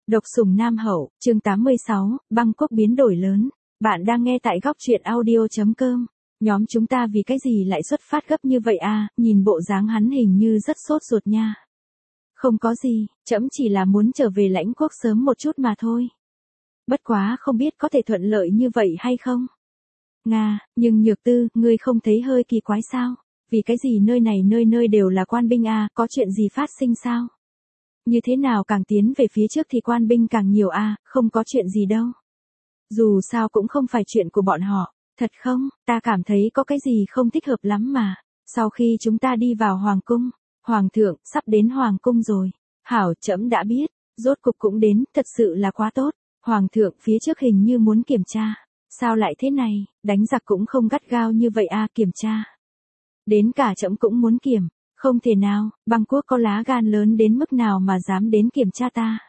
Độc sủng Nam Hậu, chương 86, băng quốc biến đổi lớn. Bạn đang nghe tại góc truyện audio.com. Nhóm chúng ta vì cái gì lại xuất phát gấp như vậy à, nhìn bộ dáng hắn hình như rất sốt ruột nha. Không có gì, trẫm chỉ là muốn trở về lãnh quốc sớm một chút mà thôi. Bất quá không biết có thể thuận lợi như vậy hay không? Nga, nhưng Nhược Tư, ngươi không thấy hơi kỳ quái sao? Vì cái gì nơi này nơi nơi đều là quan binh à, có chuyện gì phát sinh sao? Như thế nào càng tiến về phía trước thì quan binh càng nhiều à, không có chuyện gì đâu. Dù sao cũng không phải chuyện của bọn họ, thật không, ta cảm thấy có cái gì không thích hợp lắm mà. Sau khi chúng ta đi vào hoàng cung, hoàng thượng sắp đến hoàng cung rồi. Hảo, trẫm đã biết, rốt cục cũng đến, thật sự là quá tốt. Hoàng thượng phía trước hình như muốn kiểm tra. Sao lại thế này, đánh giặc cũng không gắt gao như vậy à, kiểm tra. Đến cả trẫm cũng muốn kiểm. Không thể nào, băng quốc có lá gan lớn đến mức nào mà dám đến kiểm tra ta.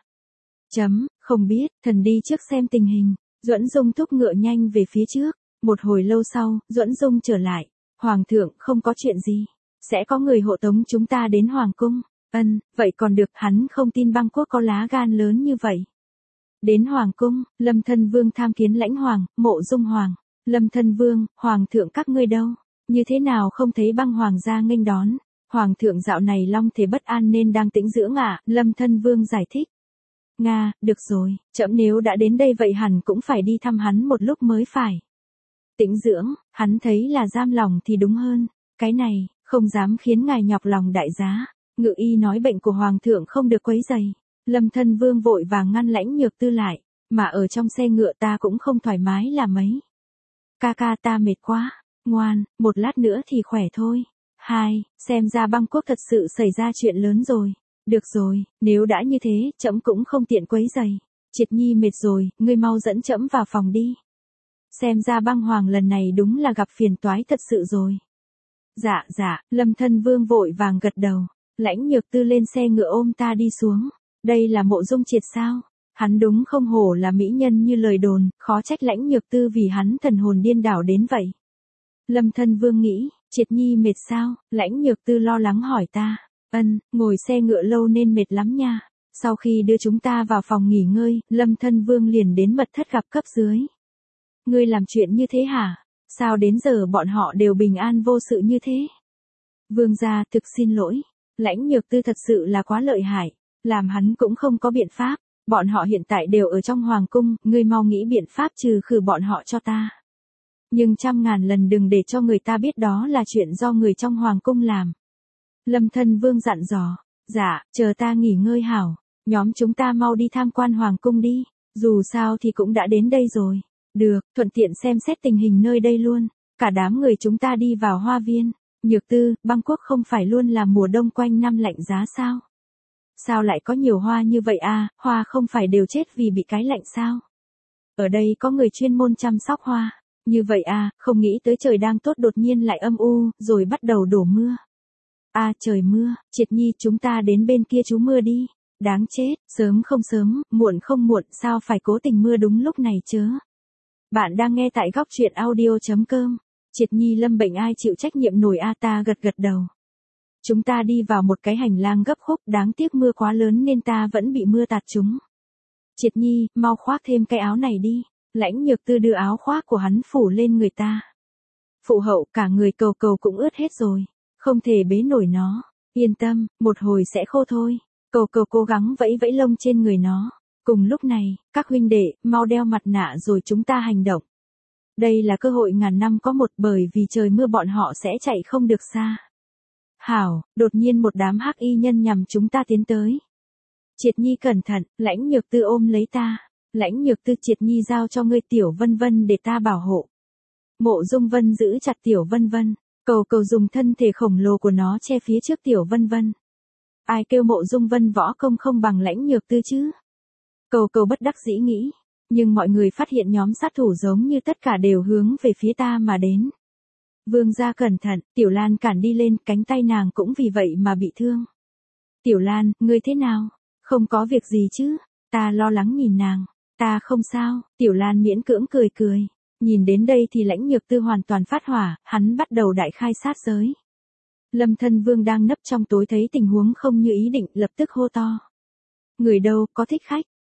Không biết, thần đi trước xem tình hình. Duẫn Dung thúc ngựa nhanh về phía trước. Một hồi lâu sau, Duẫn Dung trở lại. Hoàng thượng, không có chuyện gì. Sẽ có người hộ tống chúng ta đến hoàng cung. Vậy còn được, hắn không tin băng quốc có lá gan lớn như vậy. Đến hoàng cung, Lâm Thân Vương tham kiến lãnh hoàng, Mộ Dung hoàng. Lâm Thân Vương, hoàng thượng các ngươi đâu? Như thế nào không thấy băng hoàng gia nghênh đón? Hoàng thượng dạo này long thể bất an nên đang tĩnh dưỡng à, Lâm Thân Vương giải thích. Nga, được rồi, trẫm nếu đã đến đây vậy hẳn cũng phải đi thăm hắn một lúc mới phải. Tĩnh dưỡng, hắn thấy là giam lòng thì đúng hơn, cái này, không dám khiến ngài nhọc lòng đại giá. Ngự y nói bệnh của hoàng thượng không được quấy rầy. Lâm Thân Vương vội vàng ngăn Lãnh Nhược Tư lại, mà ở trong xe ngựa ta cũng không thoải mái là mấy. Ca ca ta mệt quá, ngoan, một lát nữa thì khỏe thôi. Xem ra băng quốc thật sự xảy ra chuyện lớn rồi. Được rồi, nếu đã như thế, trẫm cũng không tiện quấy rầy. Triệt Nhi mệt rồi, ngươi mau dẫn trẫm vào phòng đi. Xem ra băng hoàng lần này đúng là gặp phiền toái thật sự rồi. Dạ, Lâm Thân Vương vội vàng gật đầu. Lãnh Nhược Tư lên xe ngựa ôm ta đi xuống. Đây là Mộ Dung Triệt sao? Hắn đúng không hổ là mỹ nhân như lời đồn, khó trách Lãnh Nhược Tư vì hắn thần hồn điên đảo đến vậy. Lâm Thân Vương nghĩ, Triệt Nhi mệt sao? Lãnh Nhược Tư lo lắng hỏi ta. Ngồi xe ngựa lâu nên mệt lắm nha. Sau khi đưa chúng ta vào phòng nghỉ ngơi, Lâm Thân Vương liền đến mật thất gặp cấp dưới. Ngươi làm chuyện như thế hả? Sao đến giờ bọn họ đều bình an vô sự như thế? Vương gia, thực xin lỗi. Lãnh Nhược Tư thật sự là quá lợi hại. Làm hắn cũng không có biện pháp. Bọn họ hiện tại đều ở trong hoàng cung, ngươi mau nghĩ biện pháp trừ khử bọn họ cho ta. Nhưng 100.000 lần đừng để cho người ta biết đó là chuyện do người trong hoàng cung làm. Lâm Thân Vương dặn dò. Dạ, chờ ta nghỉ ngơi hảo. Nhóm chúng ta mau đi tham quan hoàng cung đi. Dù sao thì cũng đã đến đây rồi. Được, thuận tiện xem xét tình hình nơi đây luôn. Cả đám người chúng ta đi vào hoa viên. Nhược Tư, băng quốc không phải luôn là mùa đông quanh năm lạnh giá sao? Sao lại có nhiều hoa như vậy à, hoa không phải đều chết vì bị cái lạnh sao? Ở đây có người chuyên môn chăm sóc hoa. Như vậy à, không nghĩ tới trời đang tốt đột nhiên lại âm u, rồi bắt đầu đổ mưa. À trời mưa, Triệt Nhi chúng ta đến bên kia trú mưa đi. Đáng chết, sớm không sớm, muộn không muộn, sao phải cố tình mưa đúng lúc này chớ. Bạn đang nghe tại góc truyện audio.com. Triệt Nhi lâm bệnh ai chịu trách nhiệm nổi a, ta gật đầu. Chúng ta đi vào một cái hành lang gấp khúc, đáng tiếc mưa quá lớn nên ta vẫn bị mưa tạt trúng. Triệt Nhi, mau khoác thêm cái áo này đi. Lãnh Nhược Tư đưa áo khoác của hắn phủ lên người ta. Phụ hậu, cả người cầu cầu cũng ướt hết rồi. Không thể bế nổi nó. Yên tâm, một hồi sẽ khô thôi. Cầu cầu cố gắng vẫy vẫy lông trên người nó. Cùng lúc này, các huynh đệ, mau đeo mặt nạ rồi chúng ta hành động. Đây là cơ hội ngàn năm có một, bởi vì trời mưa bọn họ sẽ chạy không được xa. Hảo, đột nhiên một đám hắc y nhân nhằm chúng ta tiến tới. Triệt Nhi cẩn thận, Lãnh Nhược Tư ôm lấy ta. Lãnh Nhược Tư, Triệt Nhi giao cho ngươi Tiểu Vân Vân để ta bảo hộ. Mộ Dung Vân giữ chặt Tiểu Vân Vân. Cầu cầu dùng thân thể khổng lồ của nó che phía trước Tiểu Vân Vân. Ai kêu Mộ Dung Vân võ công không bằng Lãnh Nhược Tư chứ? Cầu cầu bất đắc dĩ nghĩ. Nhưng mọi người phát hiện nhóm sát thủ giống như tất cả đều hướng về phía ta mà đến. Vương gia cẩn thận, Tiểu Lan cản đi lên, cánh tay nàng cũng vì vậy mà bị thương. Tiểu Lan, ngươi thế nào? Không có việc gì chứ? Ta lo lắng nhìn nàng. Ta không sao, Tiểu Lan miễn cưỡng cười. Nhìn đến đây thì Lãnh Nhược Tư hoàn toàn phát hỏa, hắn bắt đầu đại khai sát giới. Lâm Thân Vương đang nấp trong tối thấy tình huống không như ý định, lập tức hô to. Người đâu, có thích khách,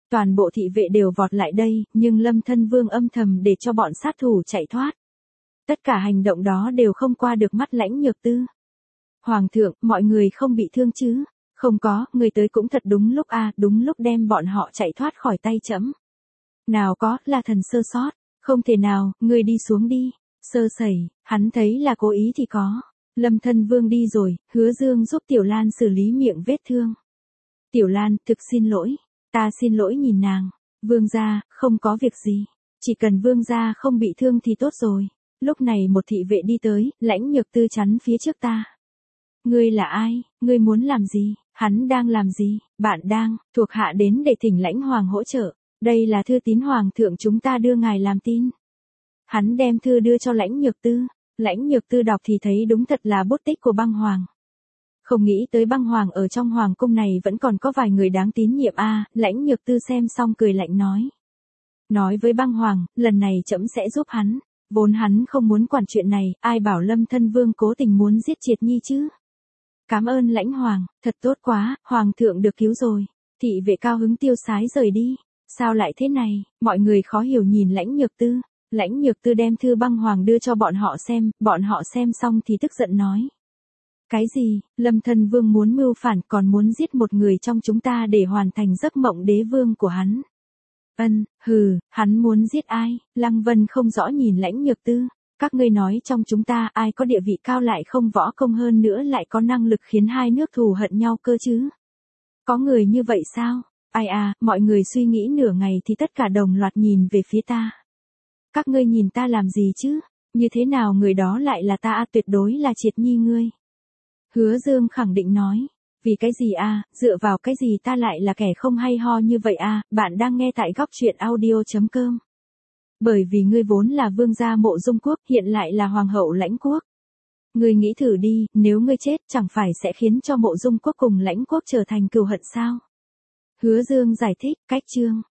Toàn bộ thị vệ đều vọt lại đây, nhưng Lâm Thân Vương âm thầm để cho bọn sát thủ chạy thoát. Tất cả hành động đó đều không qua được mắt Lãnh Nhược Tư. Hoàng thượng, mọi người không bị thương chứ? Không có, người tới cũng thật đúng lúc a, đúng lúc đem bọn họ chạy thoát khỏi tay trẫm. Nào có, là thần sơ sót, không thể nào, người đi xuống đi. Sơ sẩy, hắn thấy là cố ý thì có. Lâm Thân Vương đi rồi, Hứa Dương giúp Tiểu Lan xử lý miệng vết thương. Tiểu Lan, thực xin lỗi, ta xin lỗi nhìn nàng. Vương gia, không có việc gì, chỉ cần vương gia không bị thương thì tốt rồi. Lúc này một thị vệ đi tới, Lãnh Nhược Tư chắn phía trước ta. Ngươi là ai, ngươi muốn làm gì, hắn đang làm gì, bạn đang, thuộc hạ đến để thỉnh Lãnh Hoàng hỗ trợ. Đây là thư tín Hoàng thượng chúng ta đưa ngài làm tin. Hắn đem thư đưa cho Lãnh Nhược Tư. Lãnh Nhược Tư đọc thì thấy đúng thật là bút tích của Băng Hoàng. Không nghĩ tới Băng Hoàng ở trong Hoàng cung này vẫn còn có vài người đáng tín nhiệm a. Lãnh Nhược Tư xem xong cười lạnh nói. Nói với Băng Hoàng, lần này trẫm sẽ giúp hắn. Vốn hắn không muốn quản chuyện này, ai bảo Lâm Thân Vương cố tình muốn giết Triệt Nhi chứ. Cảm ơn Lãnh Hoàng, thật tốt quá, Hoàng thượng được cứu rồi. Thị vệ cao hứng tiêu sái rời đi. Sao lại thế này, mọi người khó hiểu nhìn Lãnh Nhược Tư. Lãnh Nhược Tư đem thư Băng Hoàng đưa cho bọn họ xem xong thì tức giận nói. Cái gì, Lâm Thân Vương muốn mưu phản còn muốn giết một người trong chúng ta để hoàn thành giấc mộng đế vương của hắn. Hắn muốn giết ai? Lăng Vân không rõ nhìn Lãnh Nhược Tư. Các ngươi nói trong chúng ta ai có địa vị cao lại không võ công hơn nữa lại có năng lực khiến hai nước thù hận nhau cơ chứ? Có người như vậy sao? Ai à, mọi người suy nghĩ nửa ngày thì tất cả đồng loạt nhìn về phía ta. Các ngươi nhìn ta làm gì chứ? Như thế nào người đó lại là ta tuyệt đối là Triệt Nhi ngươi. Hứa Dương khẳng định nói. Vì cái gì dựa vào cái gì ta lại là kẻ không hay ho như vậy bạn đang nghe tại góc truyện audio.com. Bởi vì ngươi vốn là vương gia Mộ Dung Quốc, hiện lại là hoàng hậu Lãnh Quốc. Ngươi nghĩ thử đi, nếu ngươi chết chẳng phải sẽ khiến cho Mộ Dung Quốc cùng Lãnh Quốc trở thành cừu hận sao? Hứa Dương giải thích, cách chương.